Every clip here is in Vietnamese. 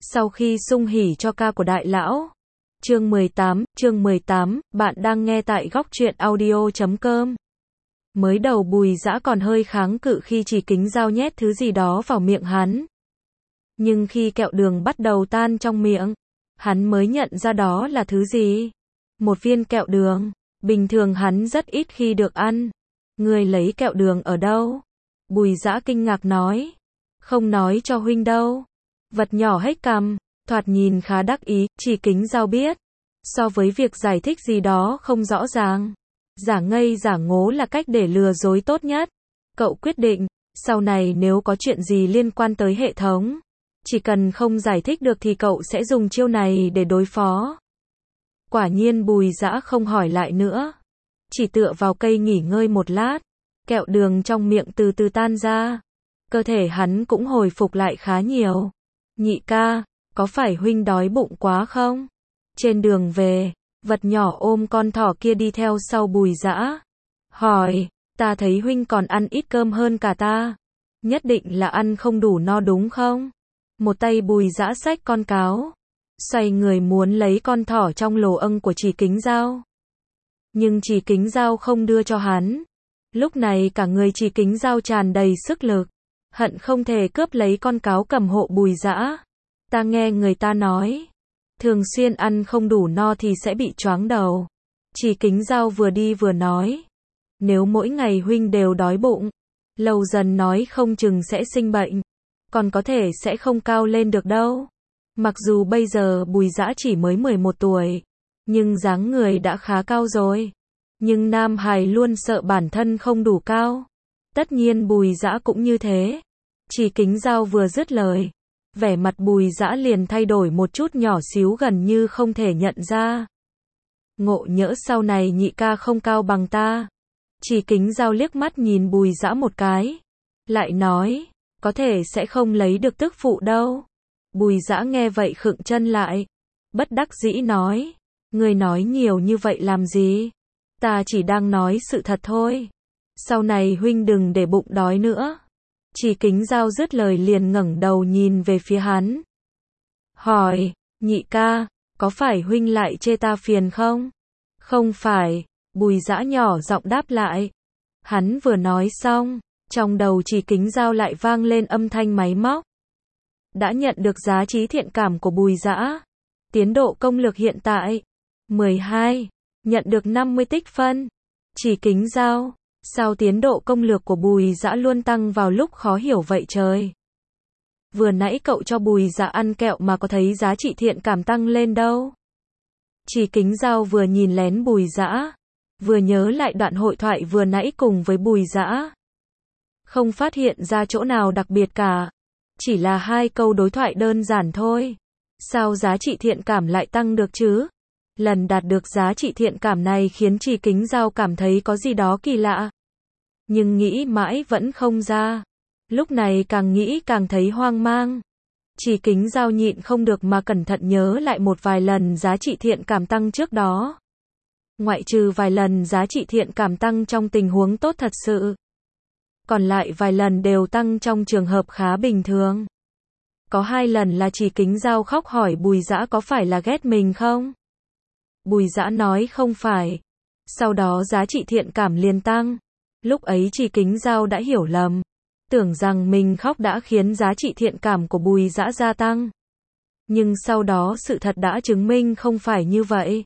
Sau khi sung hỉ cho ca của đại lão. Chương 18, bạn đang nghe tại góc truyện audio.com. Mới đầu Bùi Dã còn hơi kháng cự khi Chỉ Kính Dao nhét thứ gì đó vào miệng hắn. Nhưng khi kẹo đường bắt đầu tan trong miệng, hắn mới nhận ra đó là thứ gì. Một viên kẹo đường. Bình thường hắn rất ít khi được ăn. Người lấy kẹo đường ở đâu? Bùi Dã kinh ngạc nói. Không nói cho huynh đâu. Vật nhỏ hếch cằm, thoạt nhìn khá đắc ý, Chỉ Kính Dao biết. So với việc giải thích gì đó không rõ ràng, giả ngây giả ngố là cách để lừa dối tốt nhất. Cậu quyết định, sau này nếu có chuyện gì liên quan tới hệ thống, chỉ cần không giải thích được thì cậu sẽ dùng chiêu này để đối phó. Quả nhiên Bùi Dã không hỏi lại nữa. Chỉ tựa vào cây nghỉ ngơi một lát, kẹo đường trong miệng từ từ tan ra. Cơ thể hắn cũng hồi phục lại khá nhiều. Nhị ca, có phải huynh đói bụng quá không? Trên đường về, vật nhỏ ôm con thỏ kia đi theo sau Bùi Dã. Hỏi, ta thấy huynh còn ăn ít cơm hơn cả ta. Nhất định là ăn không đủ no đúng không? Một tay Bùi Dã xách con cáo, xoay người muốn lấy con thỏ trong lồ âng của Chỉ Kính Dao. Nhưng Chỉ Kính Dao không đưa cho hắn. Lúc này cả người Chỉ Kính Dao tràn đầy sức lực, hận không thể cướp lấy con cáo cầm hộ Bùi Dã. Ta nghe người ta nói, thường xuyên ăn không đủ no thì sẽ bị choáng đầu. Chỉ Kính Dao vừa đi vừa nói, nếu mỗi ngày huynh đều đói bụng, lâu dần nói không chừng sẽ sinh bệnh, còn có thể sẽ không cao lên được đâu. Mặc dù bây giờ Bùi Dã chỉ mới 11 tuổi, nhưng dáng người đã khá cao rồi. Nhưng nam hài luôn sợ bản thân không đủ cao. Tất nhiên Bùi Dã cũng như thế. Chỉ Kính Dao vừa dứt lời, vẻ mặt Bùi Dã liền thay đổi một chút nhỏ xíu gần như không thể nhận ra. Ngộ nhỡ sau này nhị ca không cao bằng ta. Chỉ Kính Dao liếc mắt nhìn Bùi Dã một cái, lại nói, có thể sẽ không lấy được tức phụ đâu. Bùi Dã nghe vậy khựng chân lại, bất đắc dĩ nói, người nói nhiều như vậy làm gì? Ta chỉ đang nói sự thật thôi. Sau này huynh đừng để bụng đói nữa. Chỉ Kính Dao dứt lời liền ngẩng đầu nhìn về phía hắn. Hỏi, nhị ca, có phải huynh lại chê ta phiền không? Không phải, Bùi Dã nhỏ giọng đáp lại. Hắn vừa nói xong, trong đầu Chỉ Kính Dao lại vang lên âm thanh máy móc. Đã nhận được giá trị thiện cảm của Bùi Dã. Tiến độ công lực hiện tại 12, nhận được 50 tích phân. Chỉ Kính Dao, sao tiến độ công lược của Bùi Dã luôn tăng vào lúc khó hiểu vậy trời? Vừa nãy cậu cho Bùi Dã ăn kẹo mà có thấy giá trị thiện cảm tăng lên đâu? Chỉ Kính Dao vừa nhìn lén Bùi Dã, vừa nhớ lại đoạn hội thoại vừa nãy cùng với Bùi Dã. Không phát hiện ra chỗ nào đặc biệt cả. Chỉ là hai câu đối thoại đơn giản thôi. Sao giá trị thiện cảm lại tăng được chứ? Lần đạt được giá trị thiện cảm này khiến Chỉ Kính Dao cảm thấy có gì đó kỳ lạ. Nhưng nghĩ mãi vẫn không ra. Lúc này càng nghĩ càng thấy hoang mang. Chỉ Kính Dao nhịn không được mà cẩn thận nhớ lại một vài lần giá trị thiện cảm tăng trước đó. Ngoại trừ vài lần giá trị thiện cảm tăng trong tình huống tốt thật sự, còn lại vài lần đều tăng trong trường hợp khá bình thường. Có 2 lần là Chỉ Kính Dao khóc hỏi Bùi Dã có phải là ghét mình không? Bùi Dã nói không phải. Sau đó giá trị thiện cảm liền tăng. Lúc ấy Chỉ Kính Dao đã hiểu lầm, tưởng rằng mình khóc đã khiến giá trị thiện cảm của Bùi Dã gia tăng. Nhưng sau đó sự thật đã chứng minh không phải như vậy.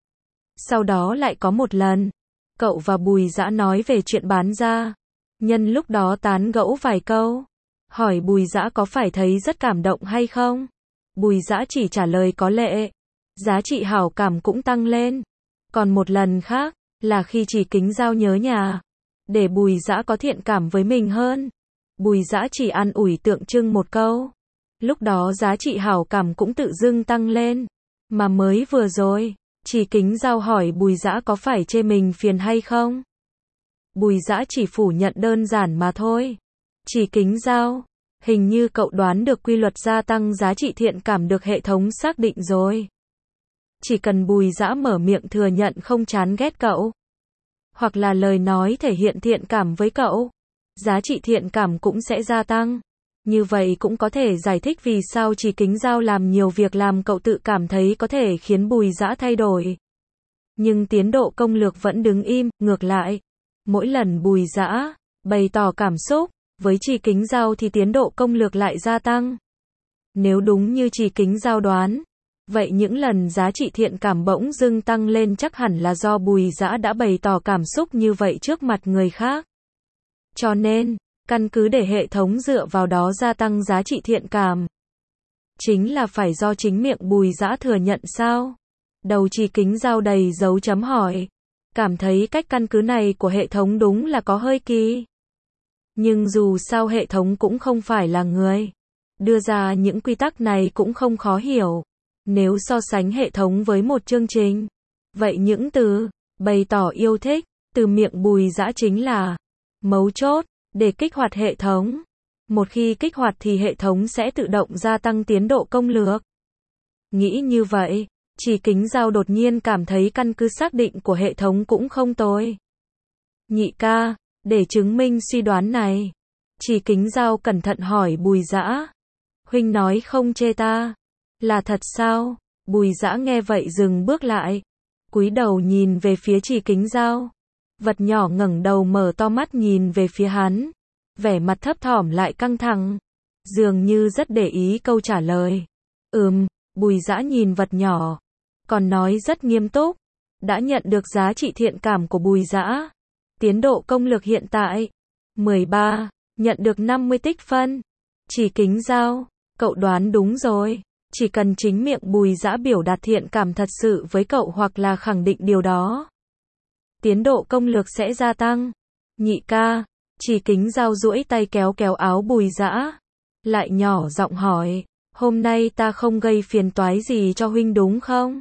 Sau đó lại có một lần, cậu và Bùi Dã nói về chuyện bán ra. Nhân lúc đó tán gẫu vài câu, hỏi Bùi Dã có phải thấy rất cảm động hay không? Bùi Dã chỉ trả lời có lệ. Giá trị hảo cảm cũng tăng lên. Còn một lần khác, là khi Chỉ Kính Dao nhớ nhà, để Bùi Dã có thiện cảm với mình hơn. Bùi Dã chỉ an ủi tượng trưng một câu. Lúc đó giá trị hảo cảm cũng tự dưng tăng lên. Mà mới vừa rồi, Chỉ Kính Dao hỏi Bùi Dã có phải chê mình phiền hay không? Bùi Dã chỉ phủ nhận đơn giản mà thôi. Chỉ Kính Dao, hình như cậu đoán được quy luật gia tăng giá trị thiện cảm được hệ thống xác định rồi. Chỉ cần Bùi Dã mở miệng thừa nhận không chán ghét cậu, hoặc là lời nói thể hiện thiện cảm với cậu, giá trị thiện cảm cũng sẽ gia tăng. Như vậy cũng có thể giải thích vì sao Chỉ Kính Dao làm nhiều việc làm cậu tự cảm thấy có thể khiến Bùi Dã thay đổi. Nhưng tiến độ công lược vẫn đứng im, ngược lại. Mỗi lần Bùi Dã bày tỏ cảm xúc với Chỉ Kính Dao thì tiến độ công lược lại gia tăng. Nếu đúng như Chỉ Kính Dao đoán, vậy những lần giá trị thiện cảm bỗng dưng tăng lên chắc hẳn là do Bùi Dã đã bày tỏ cảm xúc như vậy trước mặt người khác. Cho nên, căn cứ để hệ thống dựa vào đó gia tăng giá trị thiện cảm. Chính là phải do chính miệng Bùi Dã thừa nhận sao? Đầu Chỉ Kính Dao đầy dấu chấm hỏi. Cảm thấy cách căn cứ này của hệ thống đúng là có hơi kỳ. Nhưng dù sao hệ thống cũng không phải là người. Đưa ra những quy tắc này cũng không khó hiểu. Nếu so sánh hệ thống với một chương trình, vậy những từ bày tỏ yêu thích từ miệng Bùi Dã chính là mấu chốt để kích hoạt hệ thống. Một khi kích hoạt thì hệ thống sẽ tự động gia tăng tiến độ công lược. Nghĩ như vậy, Chỉ Kính Dao đột nhiên cảm thấy căn cứ xác định của hệ thống cũng không tồi. Nhị ca, để chứng minh suy đoán này, Chỉ Kính Dao cẩn thận hỏi Bùi Dã. Huynh nói không chê ta. Là thật sao? Bùi Dã nghe vậy dừng bước lại. Cúi đầu nhìn về phía Chỉ Kính Dao. Vật nhỏ ngẩng đầu mở to mắt nhìn về phía hắn. Vẻ mặt thấp thỏm lại căng thẳng. Dường như rất để ý câu trả lời. Bùi Dã nhìn vật nhỏ. Còn nói rất nghiêm túc. Đã nhận được giá trị thiện cảm của Bùi Dã. Tiến độ công lược hiện tại 13, nhận được 50 tích phân. Chỉ Kính Dao, cậu đoán đúng rồi. Chỉ cần chính miệng Bùi Dã biểu đạt thiện cảm thật sự với cậu hoặc là khẳng định điều đó, tiến độ công lược sẽ gia tăng. Nhị ca, Chỉ Kính Dao duỗi tay kéo kéo áo Bùi Dã, lại nhỏ giọng hỏi, hôm nay ta không gây phiền toái gì cho huynh đúng không?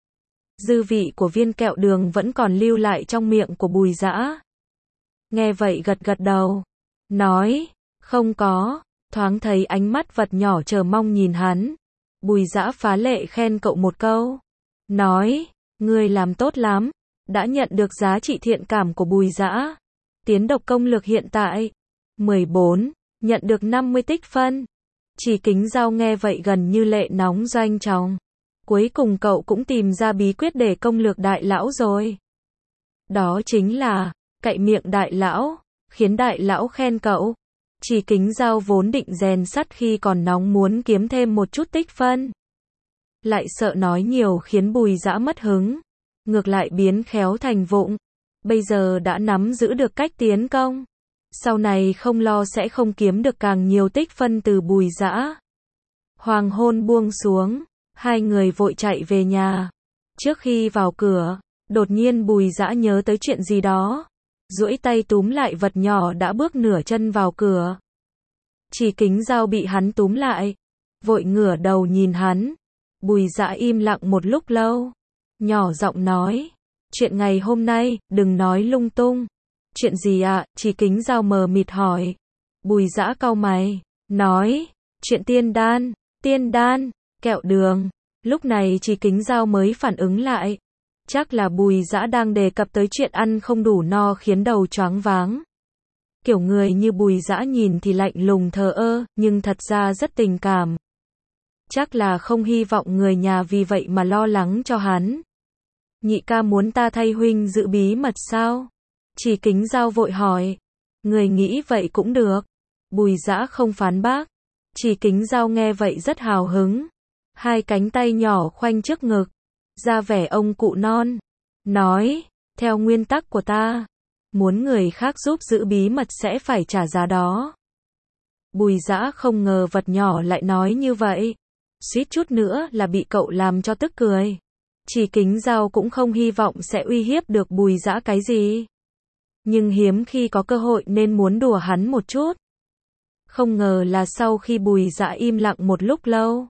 Dư vị của viên kẹo đường vẫn còn lưu lại trong miệng của Bùi Dã. Nghe vậy gật gật đầu, nói, không có, thoáng thấy ánh mắt vật nhỏ chờ mong nhìn hắn. Bùi Dã phá lệ khen cậu một câu, nói, ngươi làm tốt lắm, đã nhận được giá trị thiện cảm của Bùi Dã. Tiến độ công lược hiện tại 14, nhận được 50 tích phân. Chỉ Kính Dao nghe vậy gần như lệ nóng doanh trọng. Cuối cùng cậu cũng tìm ra bí quyết để công lược đại lão rồi. Đó chính là cậy miệng đại lão, khiến đại lão khen cậu. Chỉ Kính Dao vốn định rèn sắt khi còn nóng muốn kiếm thêm một chút tích phân. Lại sợ nói nhiều khiến Bùi Dã mất hứng. Ngược lại biến khéo thành vụng. Bây giờ đã nắm giữ được cách tiến công. Sau này không lo sẽ không kiếm được càng nhiều tích phân từ Bùi Dã. Hoàng hôn buông xuống. Hai người vội chạy về nhà. Trước khi vào cửa, đột nhiên Bùi Dã nhớ tới chuyện gì đó. Duỗi tay túm lại vật nhỏ đã bước nửa chân vào cửa. Chỉ Kính Dao bị hắn túm lại. Vội ngửa đầu nhìn hắn. Bùi Dã im lặng một lúc lâu. Nhỏ giọng nói. Chuyện ngày hôm nay, đừng nói lung tung. Chuyện gì ạ? Chỉ Kính Dao mờ mịt hỏi. Bùi Dã cau mày. Nói. Chuyện tiên đan, kẹo đường. Lúc này Chỉ Kính Dao mới phản ứng lại. Chắc là Bùi Dã đang đề cập tới chuyện ăn không đủ no khiến đầu choáng váng. Kiểu người như Bùi Dã nhìn thì lạnh lùng thờ ơ, nhưng thật ra rất tình cảm. Chắc là không hy vọng người nhà vì vậy mà lo lắng cho hắn. Nhị ca muốn ta thay huynh giữ bí mật sao? Chỉ Kính Dao vội hỏi. Người nghĩ vậy cũng được. Bùi Dã không phán bác. Chỉ Kính Dao nghe vậy rất hào hứng. Hai cánh tay nhỏ khoanh trước ngực. Ra vẻ ông cụ non. Nói, theo nguyên tắc của ta, muốn người khác giúp giữ bí mật sẽ phải trả giá đó. Bùi Dã không ngờ vật nhỏ lại nói như vậy. Suýt chút nữa là bị cậu làm cho tức cười. Chỉ Kính Dao cũng không hy vọng sẽ uy hiếp được Bùi Dã cái gì. Nhưng hiếm khi có cơ hội nên muốn đùa hắn một chút. Không ngờ là sau khi Bùi Dã im lặng một lúc lâu.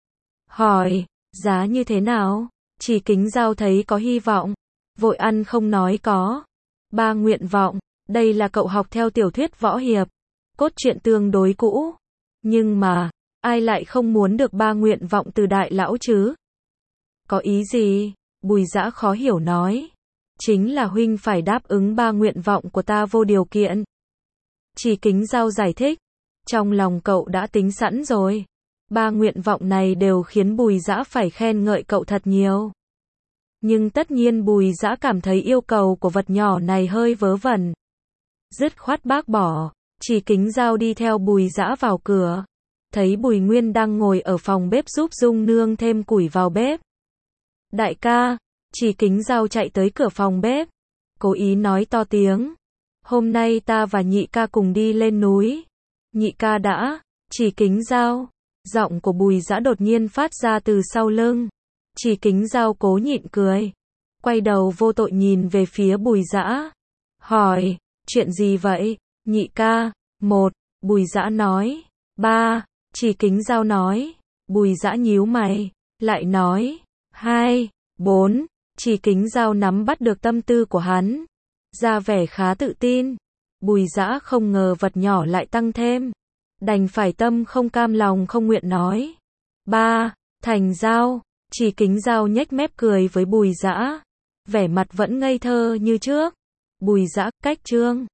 Hỏi, giá như thế nào? Chỉ Kính Dao thấy có hy vọng. Vội ăn không nói có. 3 nguyện vọng. Đây là cậu học theo tiểu thuyết võ hiệp. Cốt truyện tương đối cũ. Nhưng mà, ai lại không muốn được 3 nguyện vọng từ đại lão chứ? Có ý gì? Bùi Dã khó hiểu nói. Chính là huynh phải đáp ứng 3 nguyện vọng của ta vô điều kiện. Chỉ Kính Dao giải thích. Trong lòng cậu đã tính sẵn rồi. Ba nguyện vọng này đều khiến Bùi Dã phải khen ngợi cậu thật nhiều. Nhưng tất nhiên Bùi Dã cảm thấy yêu cầu của vật nhỏ này hơi vớ vẩn. Dứt khoát bác bỏ, Chỉ Kính Dao đi theo Bùi Dã vào cửa. Thấy Bùi Nguyên đang ngồi ở phòng bếp giúp Dung Nương thêm củi vào bếp. Đại ca, Chỉ Kính Dao chạy tới cửa phòng bếp. Cố ý nói to tiếng. Hôm nay ta và nhị ca cùng đi lên núi. Nhị ca đã, Chỉ Kính Dao. Giọng của Bùi Dã đột nhiên phát ra từ sau lưng. Chỉ Kính Dao cố nhịn cười. Quay đầu vô tội nhìn về phía Bùi Dã. Hỏi, chuyện gì vậy? Nhị ca, 1, Bùi Dã nói. 3, Chỉ Kính Dao nói. Bùi Dã nhíu mày, lại nói. 2, 4, Chỉ Kính Dao nắm bắt được tâm tư của hắn. Ra vẻ khá tự tin. Bùi Dã không ngờ vật nhỏ lại tăng thêm. Đành phải tâm không cam lòng không nguyện nói. 3, thành giao. Chỉ Kính Dao nhếch mép cười với Bùi Dã. Vẻ mặt vẫn ngây thơ như trước. Bùi Dã, cách chương.